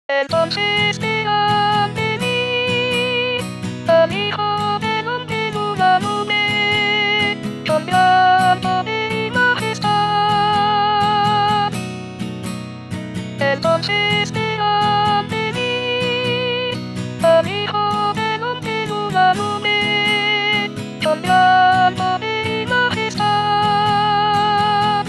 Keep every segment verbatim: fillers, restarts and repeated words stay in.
Entonces dirán de mí, al Hijo del Hombre en una nube, con gran poder y majestad. Entonces dirán de mí, al Hijo del Hombre en una nube, con gran poder y majestad.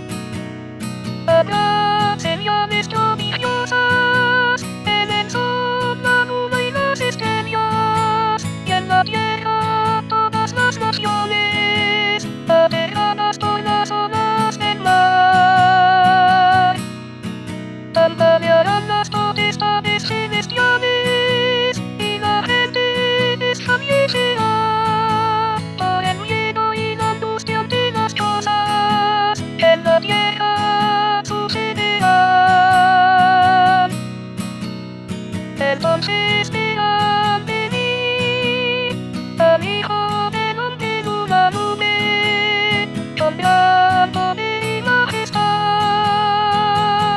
Habrá señales prodigiosas en el sol, la luna y las estrellas, y en la tierra todas las naciones, aterradas por las olas del mar. Tambalearán las potestades celestiales, y la gente desfallecerá por el miedo y la angustia ante las cosas que en la tierra sucederán. Entonces dirán de mí, al Hijo del Hombre en una nube, con gran poder y majestad.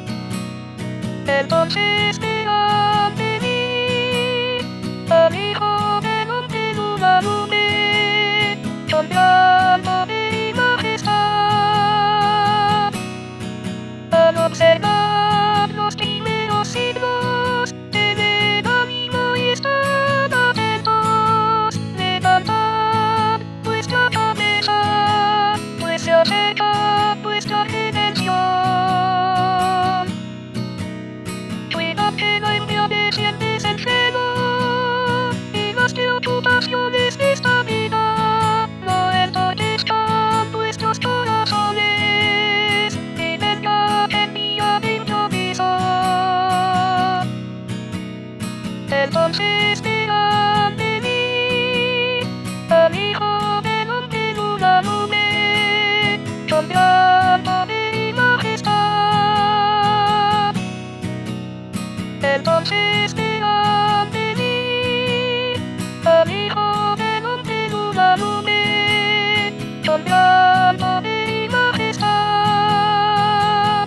Entonces dirán de mí, al Hijo del Hombre en una nube, con gran poder y majestad. Al observar los primeros siglos, tened ánimo y estad atentos. Levantad vuestra cabeza, pues se acerca vuestra redención. Cuidad que no embravecientes el cielo, y las preocupaciones de esta vida no entorpezcan vuestros corazones, y venga el día de improviso. Entonces dirán de mí, al Hijo del Hombre en una nube, con gran poder y majestad. Entonces dirán de mí, al Hijo del Hombre en una nube, con gran poder y majestad.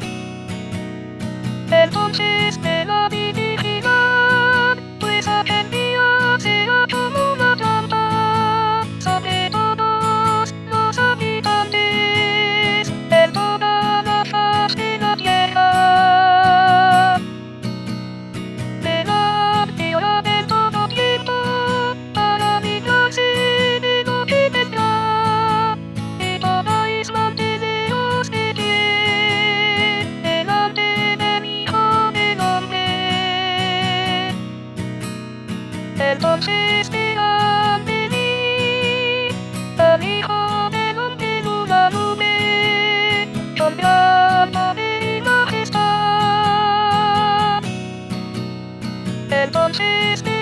Entonces velad y vigilad, pues aquel día será como una trampa sobre todos los habitantes en toda la faz de la tierra. Velad y orad en todo tiempo para librarse de lo que vendrá, y podáis manteneros de pie delante del Hijo del Hombre. Entonces dirán de mí, al Hijo del Hombre en una nube, con gran poder y majestad. Entonces